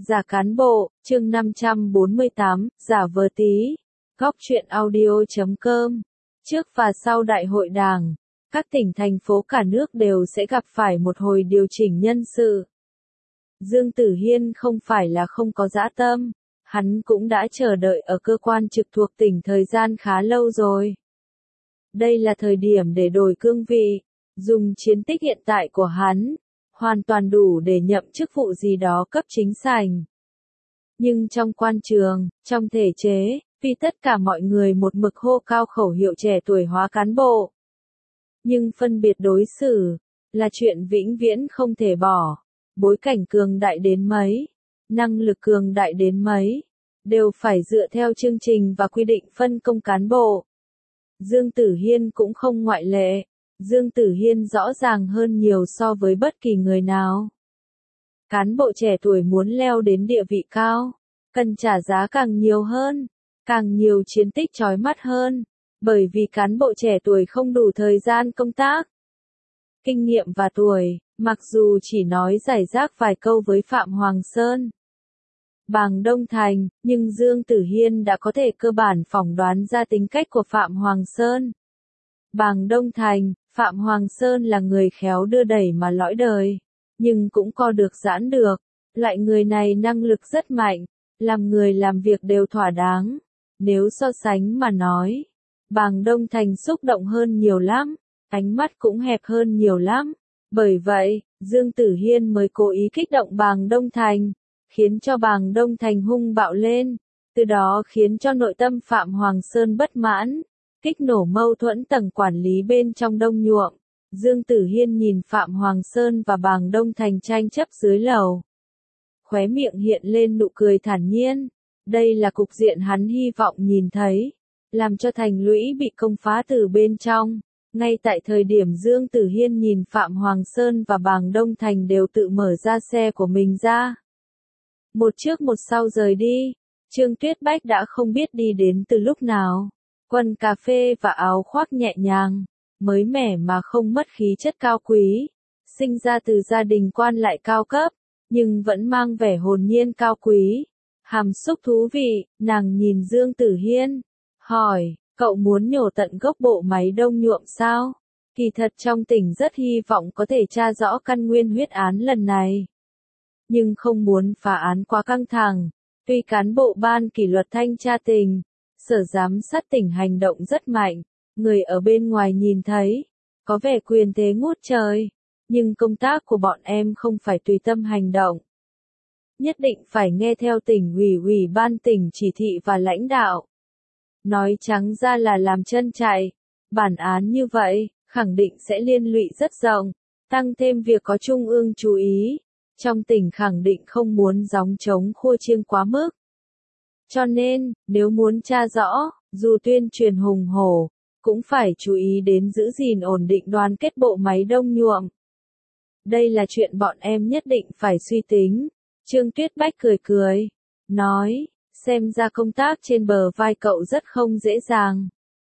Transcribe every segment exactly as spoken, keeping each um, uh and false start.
Giả cán bộ, chương năm trăm bốn mươi tám, giả vờ tí. Góc truyện audio chấm com. Trước và sau đại hội đảng, các tỉnh thành phố cả nước đều sẽ gặp phải một hồi điều chỉnh nhân sự. Dương Tử Hiên không phải là không có dã tâm, hắn cũng đã chờ đợi ở cơ quan trực thuộc tỉnh thời gian khá lâu rồi. Đây là thời điểm để đổi cương vị, dùng chiến tích hiện tại của hắn, hoàn toàn đủ để nhậm chức vụ gì đó cấp chính sảnh. Nhưng trong quan trường, trong thể chế, vì tất cả mọi người một mực hô cao khẩu hiệu trẻ tuổi hóa cán bộ. Nhưng phân biệt đối xử, là chuyện vĩnh viễn không thể bỏ. Bối cảnh cường đại đến mấy, năng lực cường đại đến mấy, đều phải dựa theo chương trình và quy định phân công cán bộ. Dương Tử Hiên cũng không ngoại lệ. Dương Tử Hiên rõ ràng hơn nhiều so với bất kỳ người nào. Cán bộ trẻ tuổi muốn leo đến địa vị cao, cần trả giá càng nhiều hơn, càng nhiều chiến tích chói mắt hơn, bởi vì cán bộ trẻ tuổi không đủ thời gian công tác. Kinh nghiệm và tuổi, mặc dù chỉ nói rải rác vài câu với Phạm Hoàng Sơn, Bàng Đông Thành, nhưng Dương Tử Hiên đã có thể cơ bản phỏng đoán ra tính cách của Phạm Hoàng Sơn. Bàng Đông Thành, Phạm Hoàng Sơn là người khéo đưa đẩy mà lõi đời, nhưng cũng co được giãn được. Loại người này năng lực rất mạnh, làm người làm việc đều thỏa đáng. Nếu so sánh mà nói, Bàng Đông Thành xúc động hơn nhiều lắm, ánh mắt cũng hẹp hơn nhiều lắm. Bởi vậy, Dương Tử Hiên mới cố ý kích động Bàng Đông Thành, khiến cho Bàng Đông Thành hung bạo lên, từ đó khiến cho nội tâm Phạm Hoàng Sơn bất mãn. Kích nổ mâu thuẫn tầng quản lý bên trong Đông Nhuộm. Dương Tử Hiên nhìn Phạm Hoàng Sơn và Bàng Đông Thành tranh chấp dưới lầu. Khóe miệng hiện lên nụ cười thản nhiên. Đây là cục diện hắn hy vọng nhìn thấy. Làm cho thành lũy bị công phá từ bên trong. Ngay tại thời điểm Dương Tử Hiên nhìn Phạm Hoàng Sơn và Bàng Đông Thành đều tự mở ra xe của mình ra. Một trước một sau rời đi. Trương Tuyết Bách đã không biết đi đến từ lúc nào. Quần cà phê và áo khoác nhẹ nhàng, mới mẻ mà không mất khí chất cao quý, sinh ra từ gia đình quan lại cao cấp, nhưng vẫn mang vẻ hồn nhiên cao quý. Hàm xúc thú vị, nàng nhìn Dương Tử Hiên, hỏi, cậu muốn nhổ tận gốc bộ máy Đông Nhuộm sao? Kỳ thật trong tỉnh rất hy vọng có thể tra rõ căn nguyên huyết án lần này. Nhưng không muốn phá án quá căng thẳng, tuy cán bộ ban kỷ luật thanh tra tỉnh, Sở giám sát tỉnh hành động rất mạnh, người ở bên ngoài nhìn thấy, có vẻ quyền thế ngút trời, nhưng công tác của bọn em không phải tùy tâm hành động. Nhất định phải nghe theo tỉnh ủy ủy ban tỉnh chỉ thị và lãnh đạo. Nói trắng ra là làm chân chạy, bản án như vậy, khẳng định sẽ liên lụy rất rộng, tăng thêm việc có trung ương chú ý, trong tỉnh khẳng định không muốn gióng trống khua chiêng quá mức. Cho nên, nếu muốn tra rõ, dù tuyên truyền hùng hổ, cũng phải chú ý đến giữ gìn ổn định đoàn kết bộ máy Đông Nhuộm. Đây là chuyện bọn em nhất định phải suy tính. Trương Tuyết Bách cười cười, nói, xem ra công tác trên bờ vai cậu rất không dễ dàng.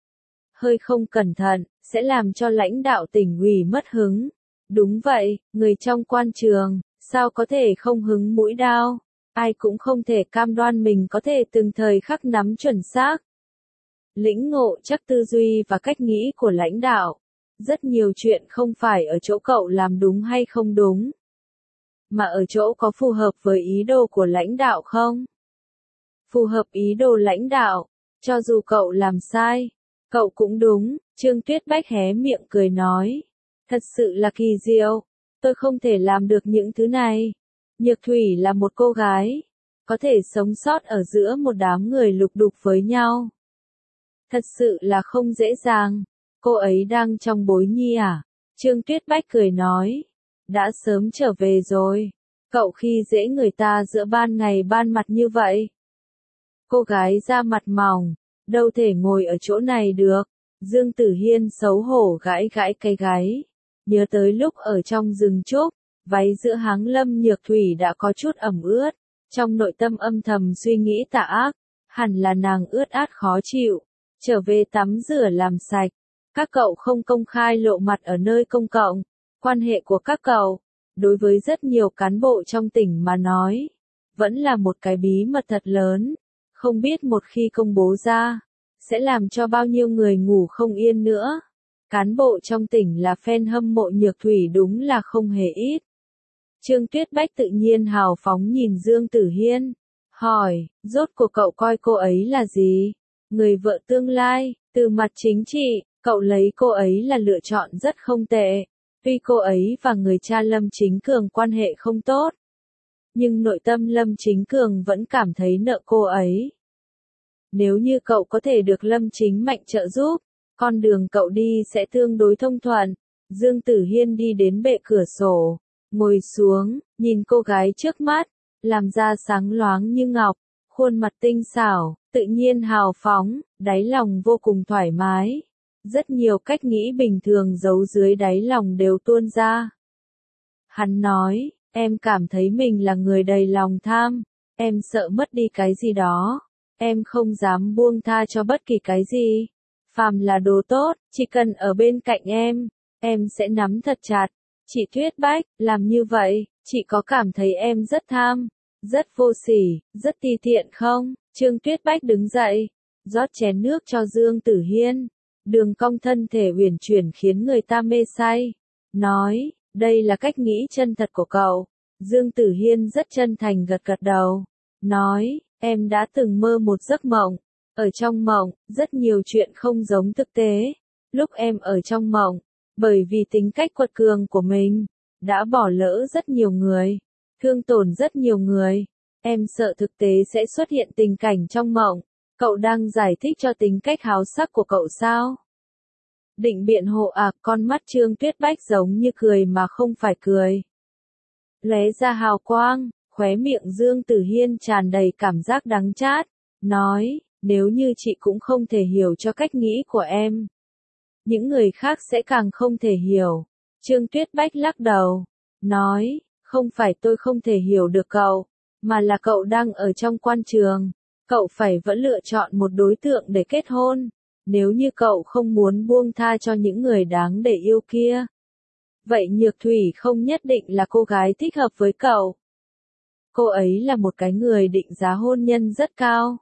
Hơi không cẩn thận, sẽ làm cho lãnh đạo tỉnh ủy mất hứng. Đúng vậy, người trong quan trường, sao có thể không hứng mũi đao? Ai cũng không thể cam đoan mình có thể từng thời khắc nắm chuẩn xác. Lĩnh ngộ chắc tư duy và cách nghĩ của lãnh đạo. Rất nhiều chuyện không phải ở chỗ cậu làm đúng hay không đúng, mà ở chỗ có phù hợp với ý đồ của lãnh đạo không? Phù hợp ý đồ lãnh đạo, cho dù cậu làm sai, cậu cũng đúng. Trương Tuyết Bách hé miệng cười nói. Thật sự là kỳ diệu, tôi không thể làm được những thứ này. Nhược Thủy là một cô gái, có thể sống sót ở giữa một đám người lục đục với nhau. Thật sự là không dễ dàng. Cô ấy đang trong bối nhi à? Trương Tuyết Bách cười nói. Đã sớm trở về rồi. Cậu khi dễ người ta giữa ban ngày ban mặt như vậy. Cô gái da mặt mỏng, đâu thể ngồi ở chỗ này được. Dương Tử Hiên xấu hổ gãi gãi cái gáy. Nhớ tới lúc ở trong rừng trúc, váy giữa háng Lâm Nhược Thủy đã có chút ẩm ướt, trong nội tâm âm thầm suy nghĩ tà ác, hẳn là nàng ướt át khó chịu, trở về tắm rửa làm sạch. Các cậu không công khai lộ mặt ở nơi công cộng, quan hệ của các cậu, đối với rất nhiều cán bộ trong tỉnh mà nói, vẫn là một cái bí mật thật lớn, không biết một khi công bố ra, sẽ làm cho bao nhiêu người ngủ không yên nữa. Cán bộ trong tỉnh là fan hâm mộ Nhược Thủy đúng là không hề ít. Trương Tuyết Bách tự nhiên hào phóng nhìn Dương Tử Hiên, hỏi, rốt cuộc cậu coi cô ấy là gì? Người vợ tương lai, từ mặt chính trị, cậu lấy cô ấy là lựa chọn rất không tệ. Tuy cô ấy và người cha Lâm Chính Cường quan hệ không tốt, nhưng nội tâm Lâm Chính Cường vẫn cảm thấy nợ cô ấy. Nếu như cậu có thể được Lâm Chính Mạnh trợ giúp, con đường cậu đi sẽ tương đối thông thuận. Dương Tử Hiên đi đến bệ cửa sổ, ngồi xuống, nhìn cô gái trước mắt, làm da sáng loáng như ngọc, khuôn mặt tinh xảo, tự nhiên hào phóng, đáy lòng vô cùng thoải mái. Rất nhiều cách nghĩ bình thường giấu dưới đáy lòng đều tuôn ra. Hắn nói, em cảm thấy mình là người đầy lòng tham, em sợ mất đi cái gì đó, em không dám buông tha cho bất kỳ cái gì. Phàm là đồ tốt, chỉ cần ở bên cạnh em, em sẽ nắm thật chặt. Chị Tuyết Bách, làm như vậy, chị có cảm thấy em rất tham, rất vô sỉ, rất ti tiện không? Trương Tuyết Bách đứng dậy, rót chén nước cho Dương Tử Hiên. Đường cong thân thể uyển chuyển khiến người ta mê say. Nói, đây là cách nghĩ chân thật của cậu. Dương Tử Hiên rất chân thành gật gật đầu. Nói, em đã từng mơ một giấc mộng. Ở trong mộng, rất nhiều chuyện không giống thực tế. Lúc em ở trong mộng, bởi vì tính cách quật cường của mình, đã bỏ lỡ rất nhiều người, thương tổn rất nhiều người. Em sợ thực tế sẽ xuất hiện tình cảnh trong mộng. Cậu đang giải thích cho tính cách háo sắc của cậu sao? Định biện hộ à, con mắt Trương Tuyết Bách giống như cười mà không phải cười. Lóe ra hào quang, khóe miệng Dương Tử Hiên tràn đầy cảm giác đắng chát, nói, nếu như chị cũng không thể hiểu cho cách nghĩ của em, những người khác sẽ càng không thể hiểu. Trương Tuyết Bách lắc đầu, nói, không phải tôi không thể hiểu được cậu, mà là cậu đang ở trong quan trường. Cậu phải vẫn lựa chọn một đối tượng để kết hôn, nếu như cậu không muốn buông tha cho những người đáng để yêu kia. Vậy Nhược Thủy không nhất định là cô gái thích hợp với cậu. Cô ấy là một cái người định giá hôn nhân rất cao.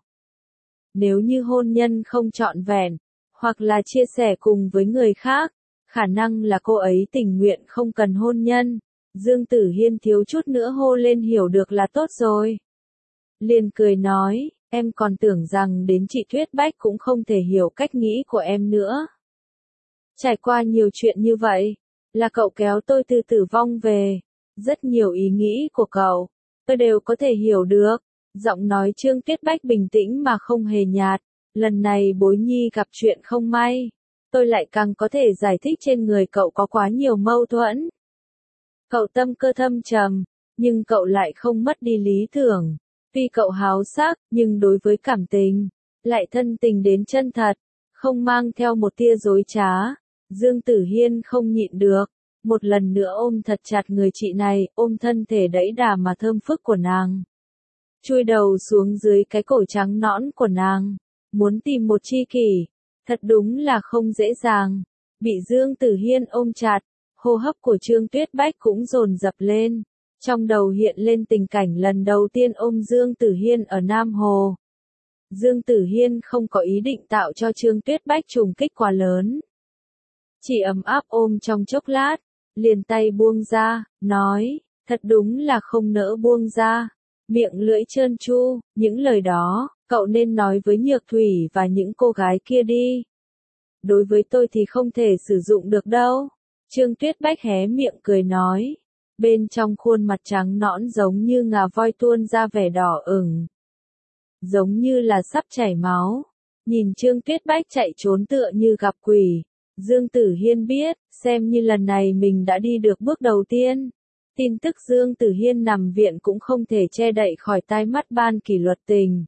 Nếu như hôn nhân không trọn vẹn, hoặc là chia sẻ cùng với người khác, khả năng là cô ấy tình nguyện không cần hôn nhân. Dương Tử Hiên thiếu chút nữa hô lên hiểu được là tốt rồi. Liền cười nói, em còn tưởng rằng đến chị Tuyết Bách cũng không thể hiểu cách nghĩ của em nữa. Trải qua nhiều chuyện như vậy, là cậu kéo tôi từ tử vong về. Rất nhiều ý nghĩ của cậu, tôi đều có thể hiểu được. Giọng nói Trương Tuyết Bách bình tĩnh mà không hề nhạt. Lần này Bối Nhi gặp chuyện không may, tôi lại càng có thể giải thích trên người cậu có quá nhiều mâu thuẫn. Cậu tâm cơ thâm trầm, nhưng cậu lại không mất đi lý tưởng. Tuy cậu háo sắc, nhưng đối với cảm tình, lại thân tình đến chân thật, không mang theo một tia dối trá. Dương Tử Hiên không nhịn được, một lần nữa ôm thật chặt người chị này, ôm thân thể đẫy đà mà thơm phức của nàng. Chui đầu xuống dưới cái cổ trắng nõn của nàng, muốn tìm một tri kỷ, thật đúng là không dễ dàng. Bị Dương Tử Hiên ôm chặt, hô hấp của Trương Tuyết Bách cũng dồn dập lên. Trong đầu hiện lên tình cảnh lần đầu tiên ôm Dương Tử Hiên ở Nam Hồ. Dương Tử Hiên không có ý định tạo cho Trương Tuyết Bách trùng kích quá lớn. Chỉ ấm áp ôm trong chốc lát, liền tay buông ra, nói, thật đúng là không nỡ buông ra. Miệng lưỡi trơn tru, những lời đó, cậu nên nói với Nhược Thủy và những cô gái kia đi. Đối với tôi thì không thể sử dụng được đâu. Trương Tuyết Bách hé miệng cười nói. Bên trong khuôn mặt trắng nõn giống như ngà voi tuôn ra vẻ đỏ ửng. Giống như là sắp chảy máu. Nhìn Trương Tuyết Bách chạy trốn tựa như gặp quỷ. Dương Tử Hiên biết, xem như lần này mình đã đi được bước đầu tiên. Tin tức Dương Tử Hiên nằm viện cũng không thể che đậy khỏi tai mắt ban kỷ luật tỉnh.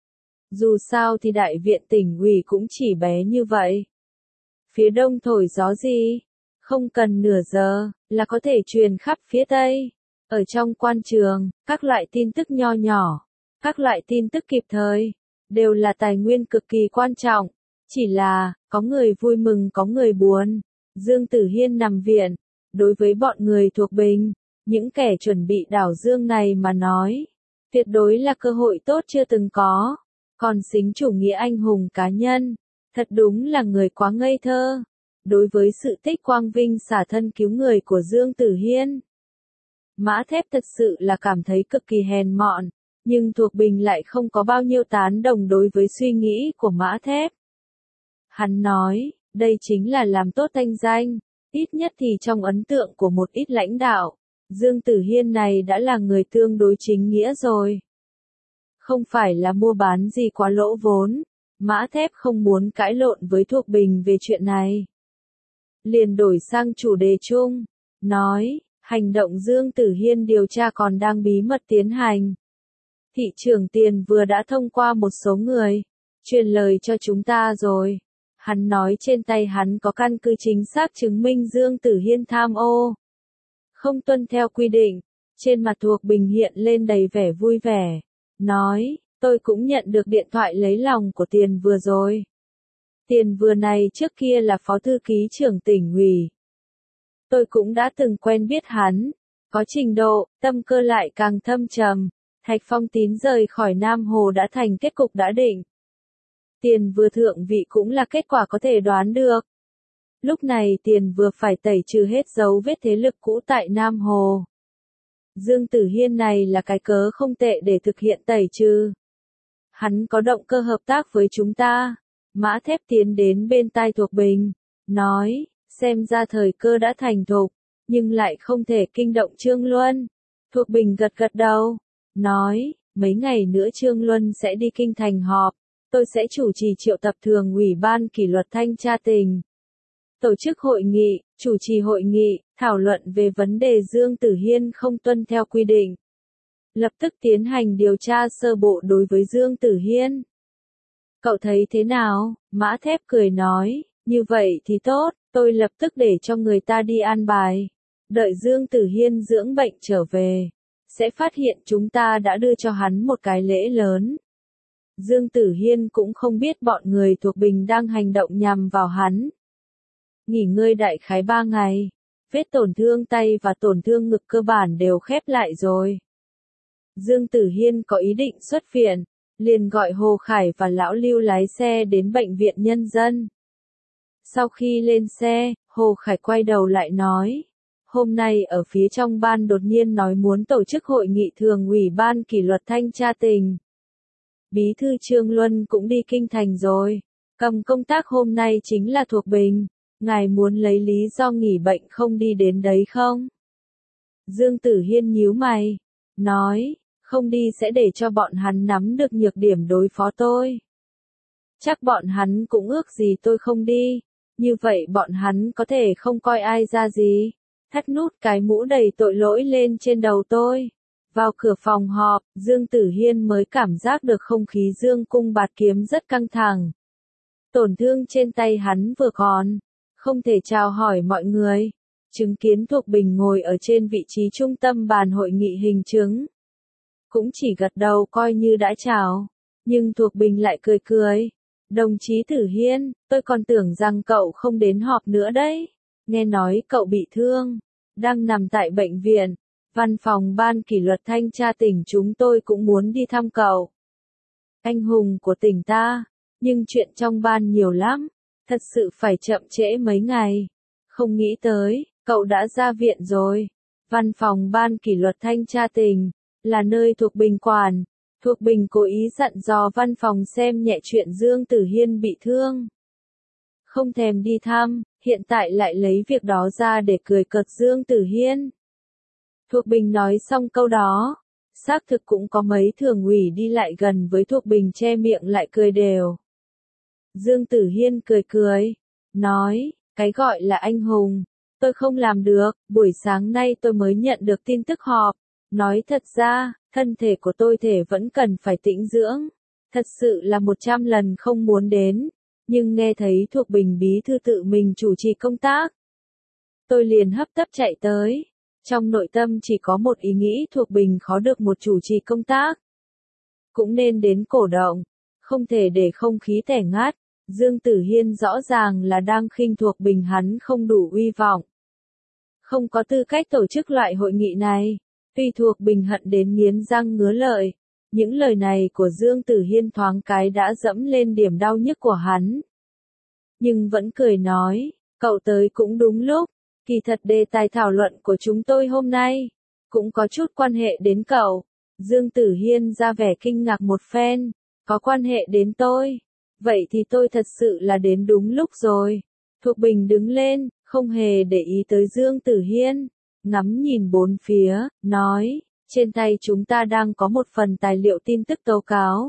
Dù sao thì đại viện tỉnh ủy cũng chỉ bé như vậy. Phía đông thổi gió gì? Không cần nửa giờ, là có thể truyền khắp phía tây. Ở trong quan trường, các loại tin tức nho nhỏ, các loại tin tức kịp thời, đều là tài nguyên cực kỳ quan trọng. Chỉ là, có người vui mừng có người buồn. Dương Tử Hiên nằm viện, đối với bọn người thuộc Bình, những kẻ chuẩn bị đảo Dương này mà nói, Tuyệt đối là cơ hội tốt chưa từng có. Còn xính chủ nghĩa anh hùng cá nhân, thật đúng là người quá ngây thơ. Đối với sự tích quang vinh xả thân cứu người của Dương Tử Hiên, Mã Thép thật sự là cảm thấy cực kỳ hèn mọn, nhưng Thuộc Bình lại không có bao nhiêu tán đồng đối với suy nghĩ của Mã Thép. Hắn nói, đây chính là làm tốt thanh danh, ít nhất thì trong ấn tượng của một ít lãnh đạo, Dương Tử Hiên này đã là người tương đối chính nghĩa rồi. Không phải là mua bán gì quá lỗ vốn, Mã Thép không muốn cãi lộn với Thuộc Bình về chuyện này. Liền đổi sang chủ đề chung, nói, hành động Dương Tử Hiên điều tra còn đang bí mật tiến hành. Thị trưởng Tiền vừa đã thông qua một số người, truyền lời cho chúng ta rồi. Hắn nói trên tay hắn có căn cứ chính xác chứng minh Dương Tử Hiên tham ô, không tuân theo quy định. Trên mặt Thuộc Bình hiện lên đầy vẻ vui vẻ, nói, tôi cũng nhận được điện thoại lấy lòng của Tiền vừa rồi. Tiền vừa này trước kia là phó thư ký trưởng tỉnh ủy. Tôi cũng đã từng quen biết hắn, có trình độ, tâm cơ lại càng thâm trầm. Thạch Phong Tín rời khỏi Nam Hồ đã thành kết cục đã định. Tiền vừa thượng vị cũng là kết quả có thể đoán được. Lúc này Tiền vừa phải tẩy trừ hết dấu vết thế lực cũ tại Nam Hồ. Dương Tử Hiên này là cái cớ không tệ để thực hiện tẩy trừ. Hắn có động cơ hợp tác với chúng ta. Mã Thép tiến đến bên tai Thuộc Bình, nói, xem ra thời cơ đã thành thục, nhưng lại không thể kinh động Trương Luân. Thuộc Bình gật gật đầu, nói, mấy ngày nữa Trương Luân sẽ đi kinh thành họp, tôi sẽ chủ trì triệu tập thường ủy ban kỷ luật thanh tra tỉnh. Tổ chức hội nghị, chủ trì hội nghị, thảo luận về vấn đề Dương Tử Hiên không tuân theo quy định. Lập tức tiến hành điều tra sơ bộ đối với Dương Tử Hiên. Cậu thấy thế nào? Mã Thép cười nói, như vậy thì tốt, tôi lập tức để cho người ta đi an bài. Đợi Dương Tử Hiên dưỡng bệnh trở về, sẽ phát hiện chúng ta đã đưa cho hắn một cái lễ lớn. Dương Tử Hiên cũng không biết bọn người Thuộc Bình đang hành động nhằm vào hắn. Nghỉ ngơi đại khái ba ngày, vết tổn thương tay và tổn thương ngực cơ bản đều khép lại rồi. Dương Tử Hiên có ý định xuất viện, liền gọi Hồ Khải và Lão Lưu lái xe đến bệnh viện nhân dân. Sau khi lên xe, Hồ Khải quay đầu lại nói, hôm nay ở phía trong ban đột nhiên nói muốn tổ chức hội nghị thường ủy ban kỷ luật thanh tra tỉnh. Bí thư Trương Luân cũng đi kinh thành rồi, cầm công tác hôm nay chính là Thuộc Bình, ngài muốn lấy lý do nghỉ bệnh không đi đến đấy không? Dương Tử Hiên nhíu mày, nói, không đi sẽ để cho bọn hắn nắm được nhược điểm đối phó tôi. Chắc bọn hắn cũng ước gì tôi không đi, như vậy bọn hắn có thể không coi ai ra gì, thắt nút cái mũ đầy tội lỗi lên trên đầu tôi. Vào cửa phòng họp, Dương Tử Hiên mới cảm giác được không khí dương cung bạt kiếm rất căng thẳng. Tổn thương trên tay hắn vừa còn, không thể chào hỏi mọi người. Chứng kiến Thuộc Bình ngồi ở trên vị trí trung tâm bàn hội nghị hình chứng. Cũng chỉ gật đầu coi như đã chào. Nhưng Thuộc Bình lại cười cười. Đồng chí Tử Hiên, tôi còn tưởng rằng cậu không đến họp nữa đấy. Nghe nói cậu bị thương, đang nằm tại bệnh viện. Văn phòng ban kỷ luật thanh tra tỉnh chúng tôi cũng muốn đi thăm cậu. Anh hùng của tỉnh ta, nhưng chuyện trong ban nhiều lắm, thật sự phải chậm trễ mấy ngày. Không nghĩ tới, cậu đã ra viện rồi. Văn phòng ban kỷ luật thanh tra tỉnh, là nơi Thuộc Bình quản. Thuộc Bình cố ý dặn dò văn phòng xem nhẹ chuyện Dương Tử Hiên bị thương. Không thèm đi thăm, hiện tại lại lấy việc đó ra để cười cợt Dương Tử Hiên. Thuộc Bình nói xong câu đó, xác thực cũng có mấy thường ủy đi lại gần với Thuộc Bình che miệng lại cười đều. Dương Tử Hiên cười cười, nói, cái gọi là anh hùng, tôi không làm được, buổi sáng nay tôi mới nhận được tin tức họp, nói thật ra, thân thể của tôi thể vẫn cần phải tĩnh dưỡng, thật sự là một trăm lần không muốn đến, nhưng nghe thấy Thuộc Bình bí thư tự mình chủ trì công tác. Tôi liền hấp tấp chạy tới. Trong nội tâm chỉ có một ý nghĩ Thuộc Bình khó được một chủ trì công tác. Cũng nên đến cổ động, không thể để không khí tẻ ngát. Dương Tử Hiên rõ ràng là đang khinh Thuộc Bình hắn không đủ uy vọng. Không có tư cách tổ chức loại hội nghị này. Tuy Thuộc Bình hận đến nghiến răng ngứa lợi, Những lời này của Dương Tử Hiên thoáng cái đã dẫm lên điểm đau nhức của hắn. Nhưng vẫn cười nói, cậu tới cũng đúng lúc, kỳ thật đề tài thảo luận của chúng tôi hôm nay, cũng có chút quan hệ đến cậu. Dương Tử Hiên ra vẻ kinh ngạc một phen, có quan hệ đến tôi, vậy thì tôi thật sự là đến đúng lúc rồi. Thục Bình đứng lên, không hề để ý tới Dương Tử Hiên, ngắm nhìn bốn phía, nói, trên tay chúng ta đang có một phần tài liệu tin tức tố cáo.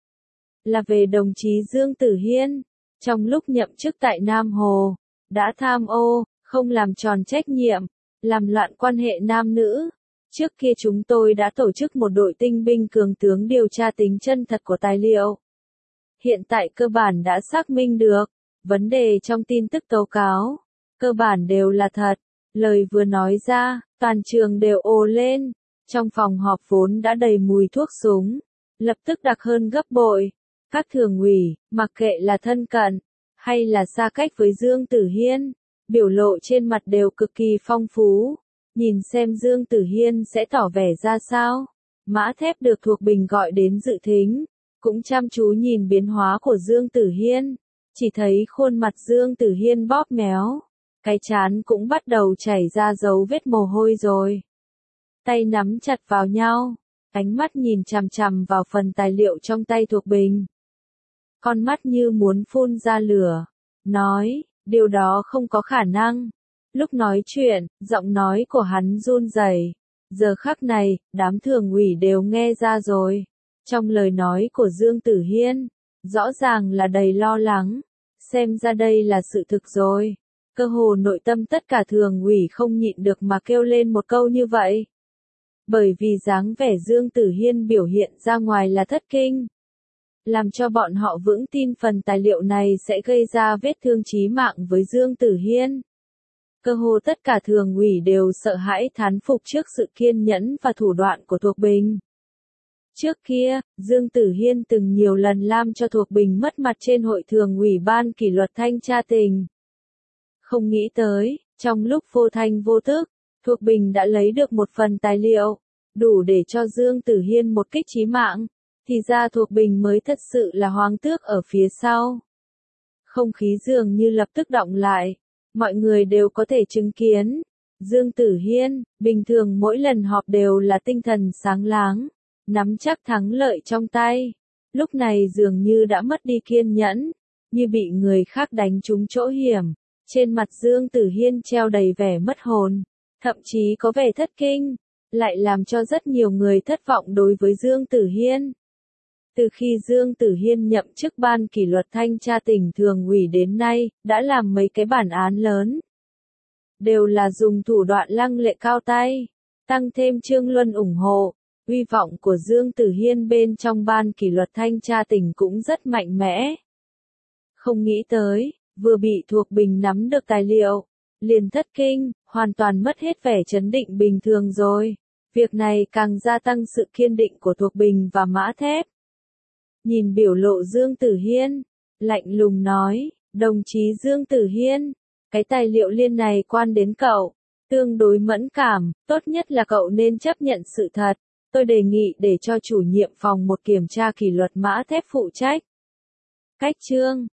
Là về đồng chí Dương Tử Hiên, trong lúc nhậm chức tại Nam Hồ, đã tham ô, không làm tròn trách nhiệm, làm loạn quan hệ nam nữ. Trước kia chúng tôi đã tổ chức một đội tinh binh cường tướng điều tra tính chân thật của tài liệu. Hiện tại cơ bản đã xác minh được, vấn đề trong tin tức tố cáo, cơ bản đều là thật. Lời vừa nói ra, toàn trường đều ồ lên, trong phòng họp vốn đã đầy mùi thuốc súng, lập tức đặc hơn gấp bội. Các thường ủy, mặc kệ là thân cận, hay là xa cách với Dương Tử Hiên, biểu lộ trên mặt đều cực kỳ phong phú. Nhìn xem Dương Tử Hiên sẽ tỏ vẻ ra sao. Mã Thép được Thuộc Bình gọi đến dự thính, cũng chăm chú nhìn biến hóa của Dương Tử Hiên, chỉ thấy khuôn mặt Dương Tử Hiên bóp méo, cái trán cũng bắt đầu chảy ra dấu vết mồ hôi rồi. Tay nắm chặt vào nhau, ánh mắt nhìn chằm chằm vào phần tài liệu trong tay Thuộc Bình. Con mắt như muốn phun ra lửa, nói, điều đó không có khả năng. Lúc nói chuyện, giọng nói của hắn run rẩy. Giờ khắc này, đám thường ủy đều nghe ra rồi. Trong lời nói của Dương Tử Hiên, rõ ràng là đầy lo lắng. Xem ra đây là sự thực rồi. Cơ hồ nội tâm tất cả thường ủy không nhịn được mà kêu lên một câu như vậy. Bởi vì dáng vẻ Dương Tử Hiên biểu hiện ra ngoài là thất kinh, làm cho bọn họ vững tin phần tài liệu này sẽ gây ra vết thương chí mạng với Dương Tử Hiên. Cơ hồ tất cả thường ủy đều sợ hãi thán phục trước sự kiên nhẫn và thủ đoạn của Thuộc Bình. Trước kia, Dương Tử Hiên từng nhiều lần làm cho Thuộc Bình mất mặt trên hội thường ủy ban kỷ luật thanh tra tỉnh. Không nghĩ tới, trong lúc vô thanh vô tức, Thuộc Bình đã lấy được một phần tài liệu, đủ để cho Dương Tử Hiên một kích chí mạng. Thì ra Thuộc Bình mới thật sự là hoàng tước ở phía sau. Không khí dường như lập tức động lại. Mọi người đều có thể chứng kiến. Dương Tử Hiên, bình thường mỗi lần họp đều là tinh thần sáng láng, nắm chắc thắng lợi trong tay. Lúc này dường như đã mất đi kiên nhẫn, như bị người khác đánh trúng chỗ hiểm. Trên mặt Dương Tử Hiên treo đầy vẻ mất hồn, thậm chí có vẻ thất kinh, lại làm cho rất nhiều người thất vọng đối với Dương Tử Hiên. Từ khi Dương Tử Hiên nhậm chức ban kỷ luật thanh tra tỉnh thường ủy đến nay, đã làm mấy cái bản án lớn. Đều là dùng thủ đoạn lăng lệ cao tay, tăng thêm Trương Luân ủng hộ, uy vọng của Dương Tử Hiên bên trong ban kỷ luật thanh tra tỉnh cũng rất mạnh mẽ. Không nghĩ tới, vừa bị Thuộc Bình nắm được tài liệu, liền thất kinh, hoàn toàn mất hết vẻ trấn định bình thường rồi. Việc này càng gia tăng sự kiên định của Thuộc Bình và Mã Thép. Nhìn biểu lộ Dương Tử Hiên, lạnh lùng nói, đồng chí Dương Tử Hiên, cái tài liệu liên này quan đến cậu, tương đối mẫn cảm, tốt nhất là cậu nên chấp nhận sự thật. Tôi đề nghị để cho chủ nhiệm phòng một kiểm tra kỷ luật Mã Thép phụ trách. Cách chương